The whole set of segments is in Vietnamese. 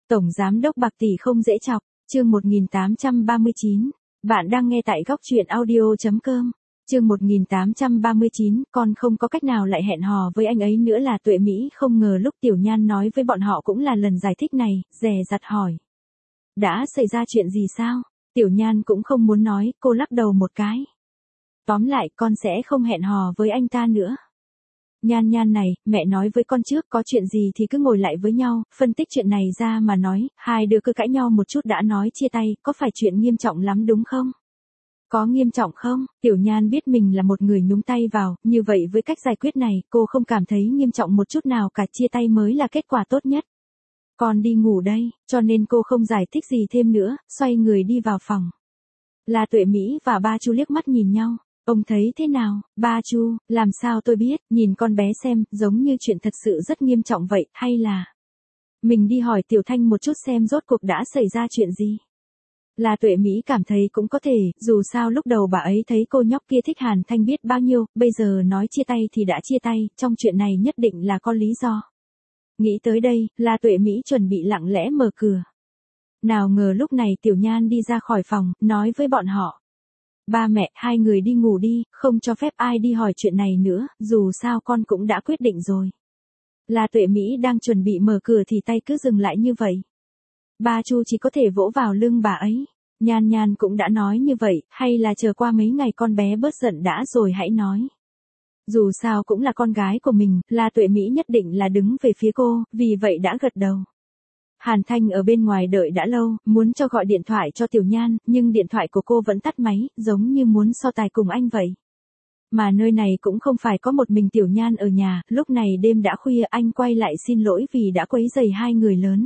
Tổng giám đốc Bạc Tỷ không dễ chọc, chương 1839. Bạn đang nghe tại góc truyện audio.com. Chương 1839, con không có cách nào lại hẹn hò với anh ấy nữa là Tuệ Mỹ không ngờ lúc Tiểu Nhan nói với bọn họ cũng là lần giải thích này, dè dặt hỏi. Đã xảy ra chuyện gì sao? Tiểu Nhan cũng không muốn nói, cô lắc đầu một cái. Tóm lại con sẽ không hẹn hò với anh ta nữa. Nhan này, mẹ nói với con trước có chuyện gì thì cứ ngồi lại với nhau, phân tích chuyện này ra mà nói, hai đứa cứ cãi nhau một chút đã nói chia tay, có phải chuyện nghiêm trọng lắm đúng không? Có nghiêm trọng không? Tiểu Nhan biết mình là một người nhúng tay vào, như vậy với cách giải quyết này, cô không cảm thấy nghiêm trọng một chút nào cả, chia tay mới là kết quả tốt nhất. Con đi ngủ đây, cho nên cô không giải thích gì thêm nữa, xoay người đi vào phòng. Là Tuệ Mỹ và ba Chu liếc mắt nhìn nhau. Ông thấy thế nào? Ba Chu, làm sao tôi biết, nhìn con bé xem, giống như chuyện thật sự rất nghiêm trọng vậy, hay là... Mình đi hỏi Tiểu Thanh một chút xem rốt cuộc đã xảy ra chuyện gì. Là Tuệ Mỹ cảm thấy cũng có thể, dù sao lúc đầu bà ấy thấy cô nhóc kia thích Hàn Thanh biết bao nhiêu, bây giờ nói chia tay thì đã chia tay, trong chuyện này nhất định là có lý do. Nghĩ tới đây, là Tuệ Mỹ chuẩn bị lặng lẽ mở cửa. Nào ngờ lúc này Tiểu Nhan đi ra khỏi phòng, nói với bọn họ. Ba mẹ, hai người đi ngủ đi, không cho phép ai đi hỏi chuyện này nữa, dù sao con cũng đã quyết định rồi. Là Tuệ Mỹ đang chuẩn bị mở cửa thì tay cứ dừng lại như vậy. Ba Chu chỉ có thể vỗ vào lưng bà ấy. Nhan cũng đã nói như vậy, hay là chờ qua mấy ngày con bé bớt giận đã rồi hãy nói. Dù sao cũng là con gái của mình, là Tuệ Mỹ nhất định là đứng về phía cô, vì vậy đã gật đầu. Hàn Thanh ở bên ngoài đợi đã lâu, muốn cho gọi điện thoại cho Tiểu Nhan, nhưng điện thoại của cô vẫn tắt máy, giống như muốn so tài cùng anh vậy. Mà nơi này cũng không phải có một mình Tiểu Nhan ở nhà, lúc này đêm đã khuya anh quay lại xin lỗi vì đã quấy rầy hai người lớn.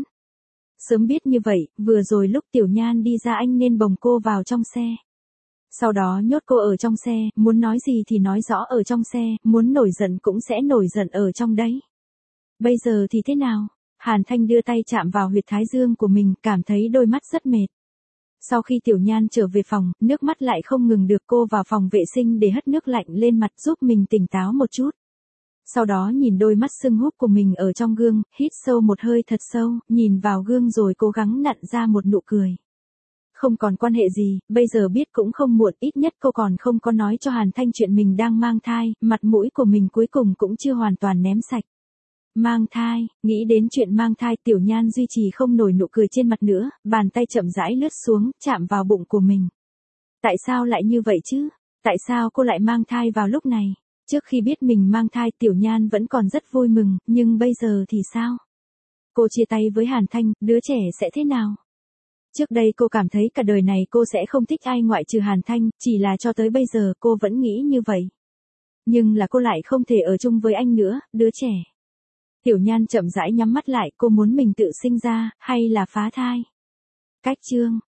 Sớm biết như vậy, vừa rồi lúc Tiểu Nhan đi ra anh nên bồng cô vào trong xe. Sau đó nhốt cô ở trong xe, muốn nói gì thì nói rõ ở trong xe, muốn nổi giận cũng sẽ nổi giận ở trong đấy. Bây giờ thì thế nào? Hàn Thanh đưa tay chạm vào huyệt thái dương của mình, cảm thấy đôi mắt rất mệt. Sau khi Tiểu Nhan trở về phòng, nước mắt lại không ngừng được, cô vào phòng vệ sinh để hất nước lạnh lên mặt giúp mình tỉnh táo một chút. Sau đó nhìn đôi mắt sưng húp của mình ở trong gương, hít sâu một hơi thật sâu, nhìn vào gương rồi cố gắng nặn ra một nụ cười. Không còn quan hệ gì, bây giờ biết cũng không muộn, ít nhất cô còn không có nói cho Hàn Thanh chuyện mình đang mang thai, mặt mũi của mình cuối cùng cũng chưa hoàn toàn ném sạch. Mang thai, nghĩ đến chuyện mang thai Tiểu Nhan duy trì không nổi nụ cười trên mặt nữa, bàn tay chậm rãi lướt xuống, chạm vào bụng của mình. Tại sao lại như vậy chứ? Tại sao cô lại mang thai vào lúc này? Trước khi biết mình mang thai Tiểu Nhan vẫn còn rất vui mừng, nhưng bây giờ thì sao? Cô chia tay với Hàn Thanh, đứa trẻ sẽ thế nào? Trước đây cô cảm thấy cả đời này cô sẽ không thích ai ngoại trừ Hàn Thanh, chỉ là cho tới bây giờ cô vẫn nghĩ như vậy. Nhưng là cô lại không thể ở chung với anh nữa, đứa trẻ. Tiểu Nhan chậm rãi nhắm mắt lại, cô muốn mình tự sinh ra, hay là phá thai? Cách chương